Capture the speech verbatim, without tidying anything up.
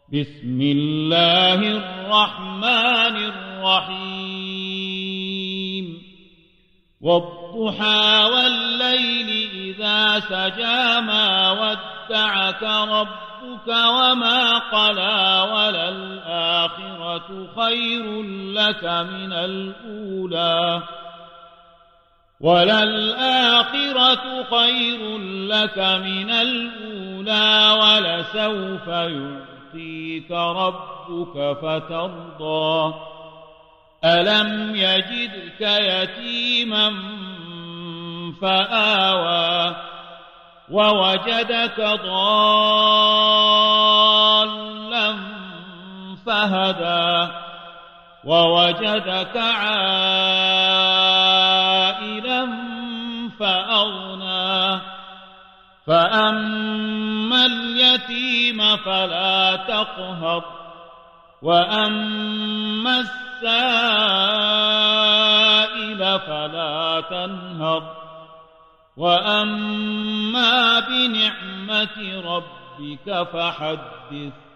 بسم الله الرحمن الرحيم والضحى والليل إذا سجى ما ودعك ربك وما قلى وللآخرة خير لك من الأولى وللآخرة خير لك من الأولى ولسوف يعطيك ربك فترضى ألم يجدك يتيما فآوى ووجدك ضالا فهدى ووجدك عائلا فأغنى فأما اليتيم فلا تقهر وأما السائل فلا تنهر وأما بنعمة ربك فحدث